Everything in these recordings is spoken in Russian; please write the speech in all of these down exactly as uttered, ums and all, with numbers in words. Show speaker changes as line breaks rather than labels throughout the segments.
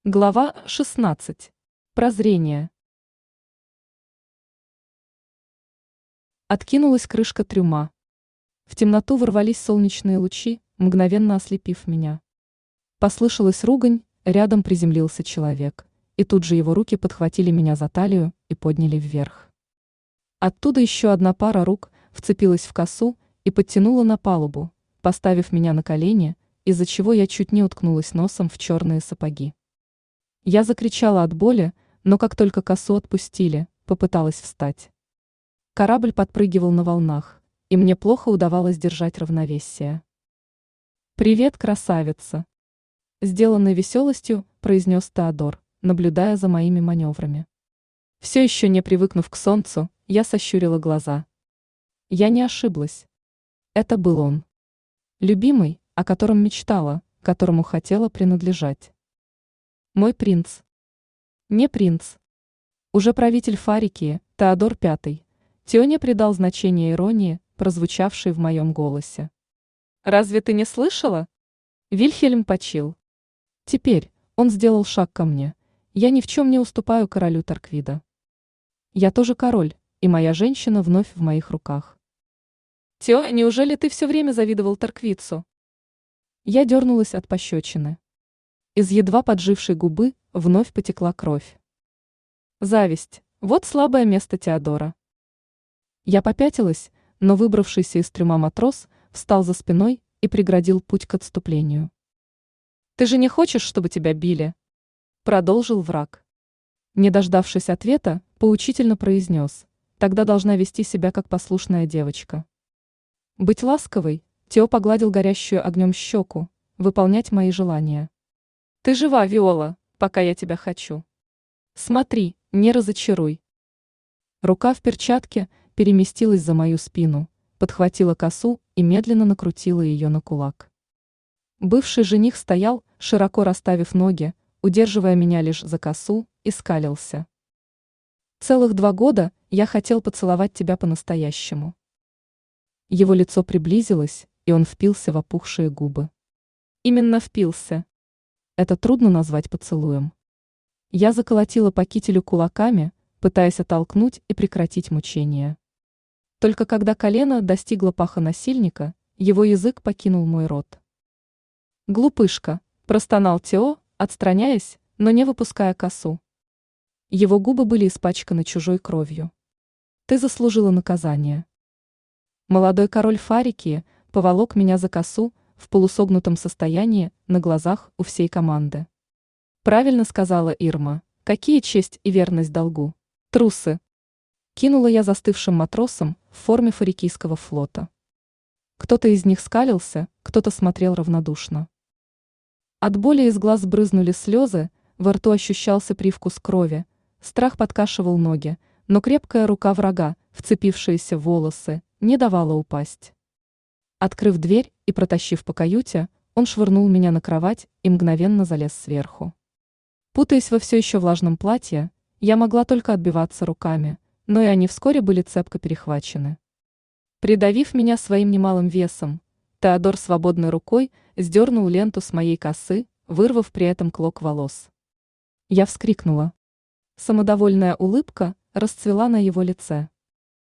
Глава шестнадцать. Прозрение. Откинулась крышка трюма. В темноту ворвались солнечные лучи, мгновенно ослепив меня. Послышалась ругань, рядом приземлился человек, и тут же его руки подхватили меня за талию и подняли вверх. Оттуда еще одна пара рук вцепилась в косу и подтянула на палубу, поставив меня на колени, из-за чего я чуть не уткнулась носом в черные сапоги. Я закричала от боли, но как только косу отпустили, попыталась встать. Корабль подпрыгивал на волнах, и мне плохо удавалось держать равновесие. «Привет, красавица!» Сделанной веселостью, произнес Теодор, наблюдая за моими маневрами. Все еще не привыкнув к солнцу, я сощурила глаза. Я не ошиблась. Это был он. Любимый, о котором мечтала, которому хотела принадлежать. Мой принц. Не принц. Уже правитель Фарикии, Теодор Пятый. Тео не придал значения иронии, прозвучавшей в моем голосе. «Разве ты не слышала?» Вильхельм почил. Теперь он сделал шаг ко мне. Я ни в чем не уступаю королю Тарквида. Я тоже король, и моя женщина вновь в моих руках. «Тео, неужели ты все время завидовал Тарквицу?» Я дернулась от пощечины. Из едва поджившей губы вновь потекла кровь. Зависть – вот слабое место Теодора. Я попятилась, но выбравшийся из трюма матрос встал за спиной и преградил путь к отступлению. «Ты же не хочешь, чтобы тебя били?» – продолжил враг. Не дождавшись ответа, поучительно произнес: «Тогда должна вести себя как послушная девочка». Быть ласковой, Тео погладил горящую огнем щеку, выполнять мои желания. «Ты жива, Виола, пока я тебя хочу. Смотри, не разочаруй». Рука в перчатке переместилась за мою спину, подхватила косу и медленно накрутила ее на кулак. Бывший жених стоял, широко расставив ноги, удерживая меня лишь за косу, и скалился. «Целых два года я хотел поцеловать тебя по-настоящему». Его лицо приблизилось, и он впился в опухшие губы. Именно впился. Это трудно назвать поцелуем. Я заколотила по кителю кулаками, пытаясь оттолкнуть и прекратить мучения. Только когда колено достигло паха насильника, его язык покинул мой рот. «Глупышка», – простонал Тео, отстраняясь, но не выпуская косу. Его губы были испачканы чужой кровью. «Ты заслужила наказание». Молодой король Фарикии поволок меня за косу в полусогнутом состоянии на глазах у всей команды. «Правильно сказала Ирма, какие честь и верность долгу. Трусы!» Кинула я застывшим матросам в форме фарикийского флота. Кто-то из них скалился, кто-то смотрел равнодушно. От боли из глаз брызнули слезы, во рту ощущался привкус крови, страх подкашивал ноги, но крепкая рука врага, вцепившаяся в волосы, не давала упасть. Открыв дверь и протащив по каюте, он швырнул меня на кровать и мгновенно залез сверху. Путаясь во все еще влажном платье, я могла только отбиваться руками, но и они вскоре были цепко перехвачены. Придавив меня своим немалым весом, Теодор свободной рукой сдернул ленту с моей косы, вырвав при этом клок волос. Я вскрикнула. Самодовольная улыбка расцвела на его лице.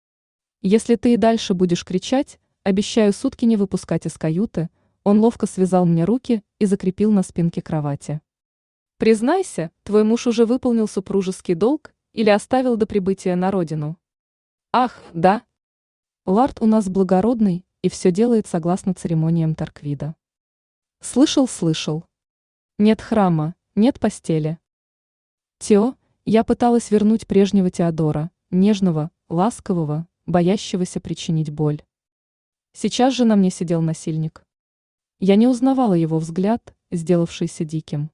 «Если ты и дальше будешь кричать, обещаю сутки не выпускать из каюты», он ловко связал мне руки и закрепил на спинке кровати. «Признайся, твой муж уже выполнил супружеский долг или оставил до прибытия на родину?» «Ах, да. Лард у нас благородный и все делает согласно церемониям Тарквида». «Слышал, слышал. Нет храма, нет постели». «Тео, я пыталась вернуть прежнего Теодора, нежного, ласкового, боящегося причинить боль. Сейчас же на мне сидел насильник. Я не узнавала его взгляд, сделавшийся диким.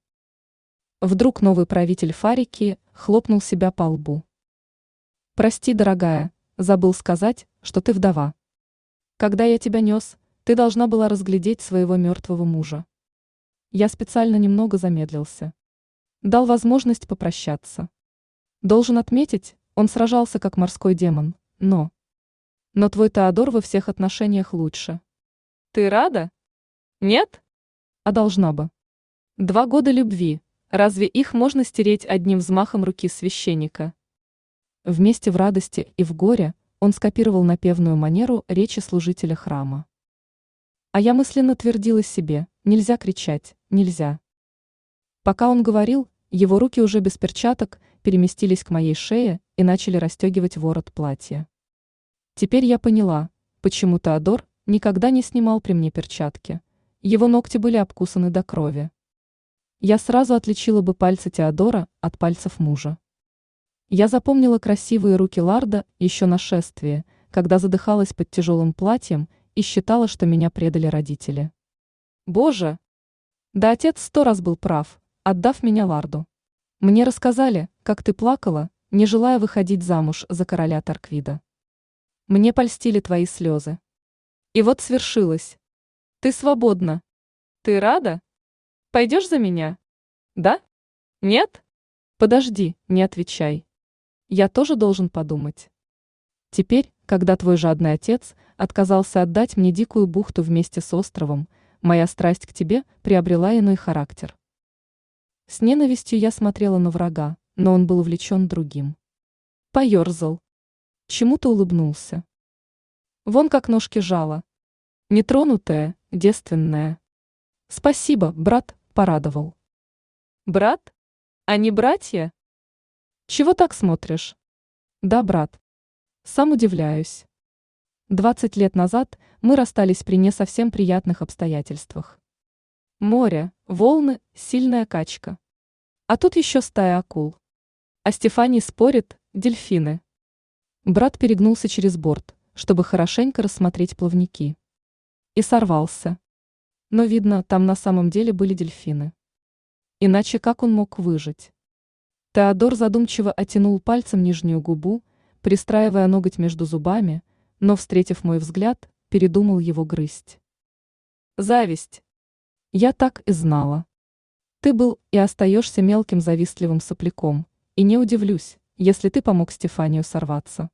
Вдруг новый правитель Фарикии хлопнул себя по лбу. «Прости, дорогая, забыл сказать, что ты вдова. Когда я тебя нес, ты должна была разглядеть своего мертвого мужа. Я специально немного замедлился. Дал возможность попрощаться. Должен отметить, он сражался как морской демон, но... Но твой Теодор во всех отношениях лучше. Ты рада? Нет? А должна бы. Два года любви, Разве их можно стереть одним взмахом руки священника? Вместе в радости и в горе он скопировал напевную манеру речи служителя храма. А я мысленно твердила себе: нельзя кричать, нельзя. Пока он говорил, его руки уже без перчаток переместились к моей шее и начали расстегивать ворот платья. Теперь я поняла, почему Теодор никогда не снимал при мне перчатки. Его ногти были обкусаны до крови. Я сразу отличила бы пальцы Теодора от пальцев мужа. Я запомнила красивые руки Ларда еще на шествии, когда задыхалась под тяжелым платьем и считала, что меня предали родители. Боже! Да отец сто раз был прав, отдав меня Ларду. Мне рассказали, как ты плакала, не желая выходить замуж за короля Тарквида. Мне польстили твои слезы. И вот свершилось. Ты свободна. Ты рада? Пойдешь за меня? Да? Нет? Подожди, не отвечай. Я тоже должен подумать. Теперь, когда твой жадный отец отказался отдать мне дикую бухту вместе с островом, моя страсть к тебе приобрела иной характер. С ненавистью я смотрела на врага, но он был увлечен другим. Поерзал. Чему-то улыбнулся. Вон как ножки жало. Нетронутая, девственная. Спасибо, брат, порадовал. Брат? А не братья? Чего так смотришь? Да, брат. Сам удивляюсь. Двадцать лет назад мы расстались при не совсем приятных обстоятельствах. Море, волны, сильная качка. А тут еще стая акул. А Стефаний спорит, дельфины. Брат перегнулся через борт, чтобы хорошенько рассмотреть плавники. И сорвался. Но, видно, там на самом деле были дельфины. Иначе как он мог выжить? Теодор задумчиво оттянул пальцем нижнюю губу, пристраивая ноготь между зубами, но, встретив мой взгляд, передумал его грызть. Зависть. Я так и знала. Ты был и остаешься мелким завистливым сопляком, и не удивлюсь, если ты помог Стефанию сорваться.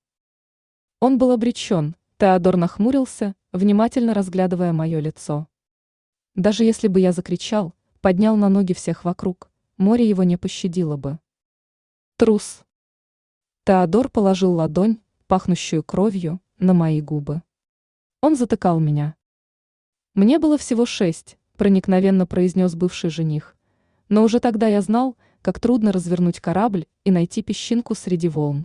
Он был обречен, Теодор нахмурился, внимательно разглядывая мое лицо. Даже если бы я закричал, поднял на ноги всех вокруг, море его не пощадило бы. Трус. Теодор положил ладонь, пахнущую кровью, на мои губы. Он затыкал меня. Мне было всего шесть, проникновенно произнес бывший жених, но уже тогда я знал, как трудно развернуть корабль и найти песчинку среди волн.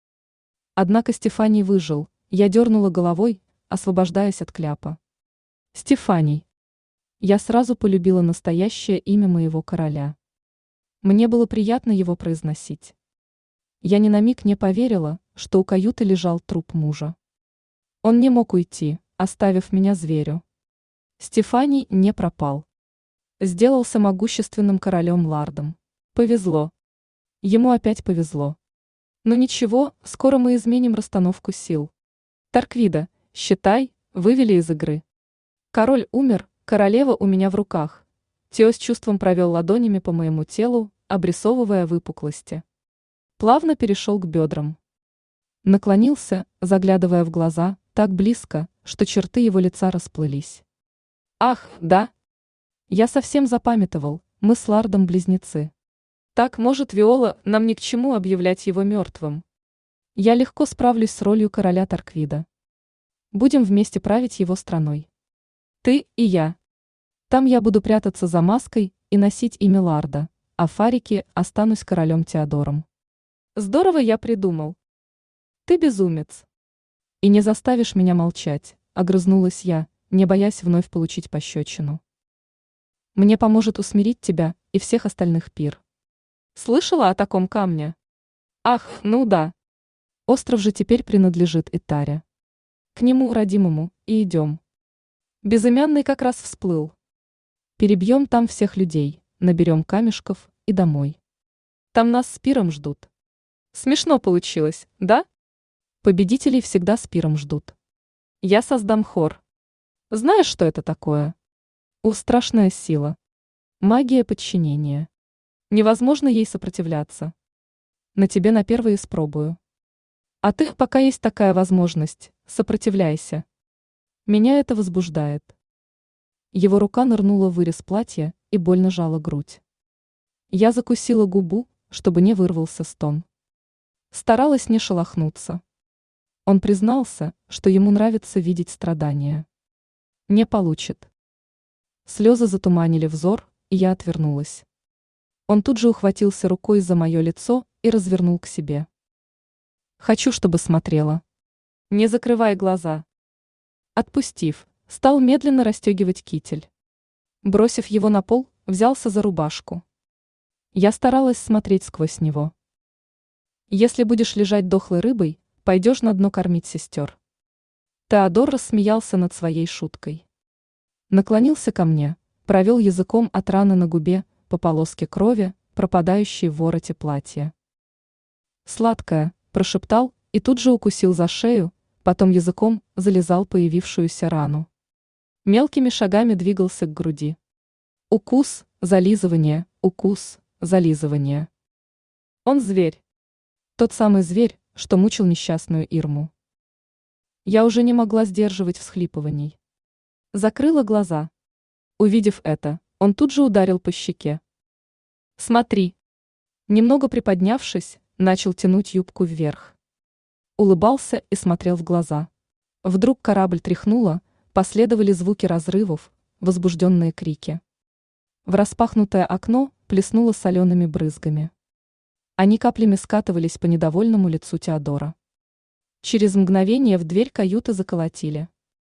Однако Стефаний выжил, я дернула головой, освобождаясь от кляпа. Стефаний. Я сразу полюбила настоящее имя моего короля. Мне было приятно его произносить. Я ни на миг не поверила, что у каюты лежал труп мужа. Он не мог уйти, оставив меня зверю. Стефаний не пропал. Сделался могущественным королем Лардом. Повезло. Ему опять повезло. Но ничего, скоро мы изменим расстановку сил. Тарквида, считай, вывели из игры. Король умер, королева у меня в руках. Тео с чувством провел ладонями по моему телу, обрисовывая выпуклости. Плавно перешел к бедрам. Наклонился, заглядывая в глаза, так близко, что черты его лица расплылись. Ах, да. Я совсем запамятовал, мы с Лардом близнецы. Так, может, Виола, нам ни к чему объявлять его мертвым. Я легко справлюсь с ролью короля Тарквида. Будем вместе править его страной. Ты и я. Там я буду прятаться за маской и носить имя Ларда, а в Фарике останусь королем Теодором. Здорово я придумал. Ты безумец. И не заставишь меня молчать, огрызнулась я, не боясь вновь получить пощечину. Мне поможет усмирить тебя и всех остальных пир. Слышала о таком камне? Ах, ну да. Остров же теперь принадлежит Итаре. К нему, родимому, и идем. Безымянный как раз всплыл. Перебьем там всех людей, наберем камешков и домой. Там нас с пиром ждут. Смешно получилось, да? Победителей всегда с пиром ждут. Я создам хор. Знаешь, что это такое? У, страшная сила. Магия подчинения. Невозможно ей сопротивляться. На тебе на первый испробую. А ты, пока есть такая возможность, сопротивляйся. Меня это возбуждает. Его рука нырнула в вырез платья и больно жала грудь. Я закусила губу, чтобы не вырвался стон. Старалась не шелохнуться. Он признался, что ему нравится видеть страдания. Не получит. Слезы затуманили взор, и я отвернулась. Он тут же ухватился рукой за мое лицо и развернул к себе. Хочу, чтобы смотрела. Не закрывай глаза. Отпустив, стал медленно расстегивать китель. Бросив его на пол, взялся за рубашку. Я старалась смотреть сквозь него. Если будешь лежать дохлой рыбой, пойдешь на дно кормить сестер. Теодор рассмеялся над своей шуткой. Наклонился ко мне, провел языком от раны на губе по полоске крови, пропадающей в вороте платья. «Сладкая», – прошептал и тут же укусил за шею, потом языком залезал появившуюся рану. Мелкими шагами двигался к груди. Укус, зализывание, укус, зализывание. Он зверь. Тот самый зверь, что мучил несчастную Ирму. Я уже не могла сдерживать всхлипываний. Закрыла глаза. Увидев это, он тут же ударил по щеке. «Смотри!» Немного приподнявшись, начал тянуть юбку вверх. Улыбался и смотрел в глаза. Вдруг корабль тряхнуло, последовали звуки разрывов, возбужденные крики. В распахнутое окно плеснуло солеными брызгами. Они каплями скатывались по недовольному лицу Теодора. Через мгновение в дверь каюты заколотили.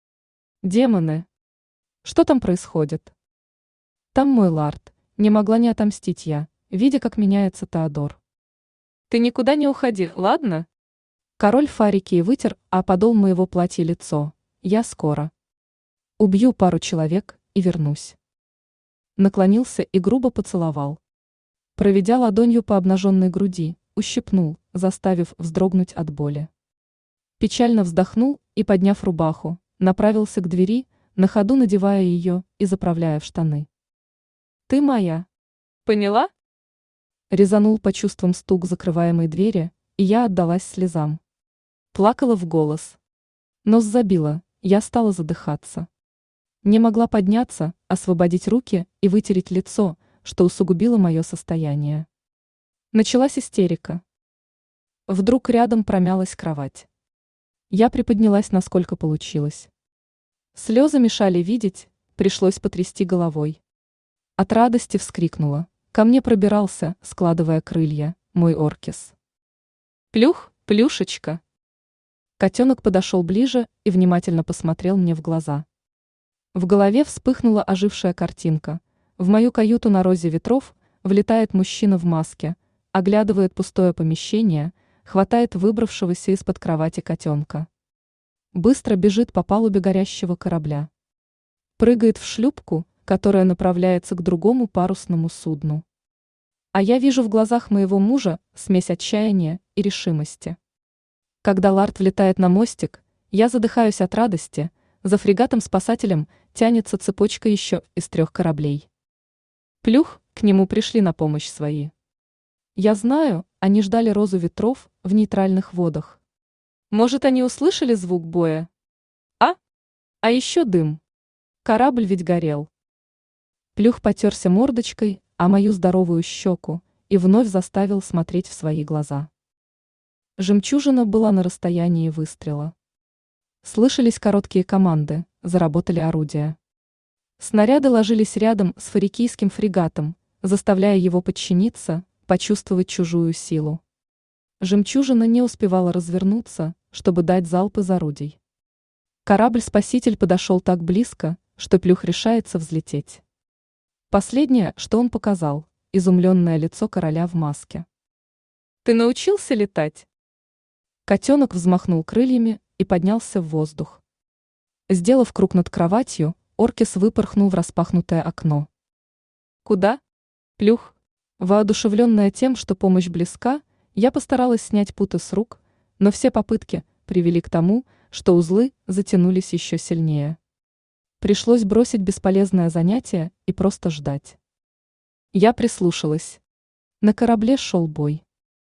«Демоны! Что там происходит?» «Там мой Лард», не могла не отомстить я, видя, как меняется Теодор. «Ты никуда не уходи, ладно?» Король Фарикии вытер а подол моего платья лицо. «Я скоро. Убью пару человек и вернусь». Наклонился и грубо поцеловал. Проведя ладонью по обнаженной груди, ущипнул, заставив вздрогнуть от боли. Печально вздохнул и, подняв рубаху, направился к двери, на ходу надевая ее и заправляя в штаны. «Ты моя. Поняла?» Резанул по чувствам стук закрываемой двери, и я отдалась слезам. Плакала в голос. Нос забила, я стала задыхаться. Не могла подняться, освободить руки и вытереть лицо, что усугубило мое состояние. Началась истерика. Вдруг рядом промялась кровать. Я приподнялась, насколько получилось. Слезы мешали видеть, пришлось потрясти головой. От радости вскрикнула. Ко мне пробирался, складывая крылья, мой Оркис. «Плюх, плюшечка!» Котенок подошел ближе и внимательно посмотрел мне в глаза. В голове вспыхнула ожившая картинка. В мою каюту на розе ветров влетает мужчина в маске, оглядывает пустое помещение, хватает выбравшегося из-под кровати котенка. Быстро бежит по палубе горящего корабля. Прыгает в шлюпку, которая направляется к другому парусному судну. А я вижу в глазах моего мужа смесь отчаяния и решимости. Когда Лард влетает на мостик, я задыхаюсь от радости, за фрегатом-спасателем тянется цепочка еще из трех кораблей. Плюх, к нему пришли на помощь свои. Я знаю, они ждали розу ветров в нейтральных водах. Может, они услышали звук боя? А? А еще дым. Корабль ведь горел. Плюх потерся мордочкой о мою здоровую щеку и вновь заставил смотреть в свои глаза. Жемчужина была на расстоянии выстрела. Слышались короткие команды, заработали орудия. Снаряды ложились рядом с фарикийским фрегатом, заставляя его подчиниться, почувствовать чужую силу. Жемчужина не успевала развернуться, чтобы дать залп из орудий. Корабль-спаситель подошел так близко, что Плюх решается взлететь. Последнее, что он показал, изумленное лицо короля в маске. «Ты научился летать?» Котенок взмахнул крыльями и поднялся в воздух. Сделав круг над кроватью, Оркис выпорхнул в распахнутое окно. «Куда?» Плюх. Воодушевленная тем, что помощь близка, я постаралась снять путы с рук, но все попытки привели к тому, что узлы затянулись еще сильнее. Пришлось бросить бесполезное занятие и просто ждать. Я прислушалась. На корабле шел бой.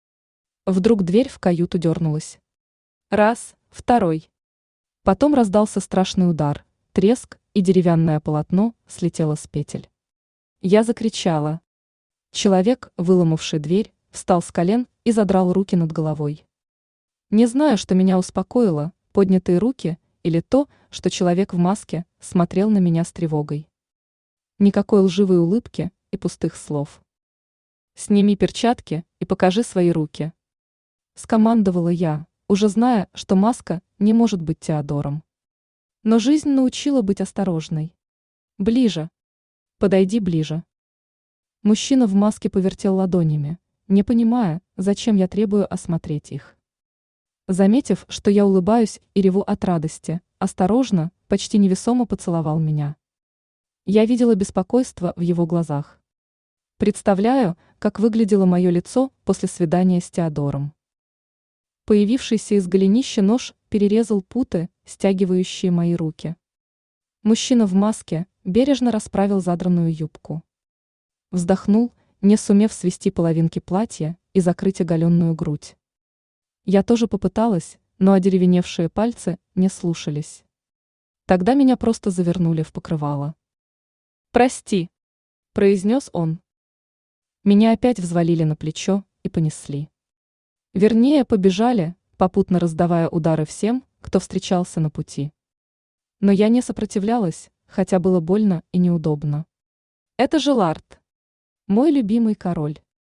Вдруг дверь в каюту дернулась. Раз, второй. Потом раздался страшный удар, треск, и деревянное полотно слетело с петель. Я закричала. Человек, выломавший дверь, встал с колен и задрал руки над головой. Не знаю, что меня успокоило, поднятые руки или то, что человек в маске смотрел на меня с тревогой. Никакой лживой улыбки и пустых слов. «Сними перчатки и покажи свои руки», — скомандовала я, уже зная, что маска не может быть Теодором. Но жизнь научила быть осторожной. «Ближе. Подойди ближе». Мужчина в маске повертел ладонями, не понимая, зачем я требую осмотреть их. Заметив, что я улыбаюсь и реву от радости, осторожно, почти невесомо поцеловал меня. Я видела беспокойство в его глазах. Представляю, как выглядело мое лицо после свидания с Теодором. Появившийся из голенища нож перерезал путы, стягивающие мои руки. Мужчина в маске бережно расправил задранную юбку. Вздохнул, не сумев свести половинки платья и закрыть оголенную грудь. Я тоже попыталась, но одеревеневшие пальцы не слушались. Тогда меня просто завернули в покрывало. «Прости», — произнес он. Меня опять взвалили на плечо и понесли. Вернее, побежали, попутно раздавая удары всем, кто встречался на пути. Но я не сопротивлялась, хотя было больно и неудобно. Это же Лард, мой любимый король.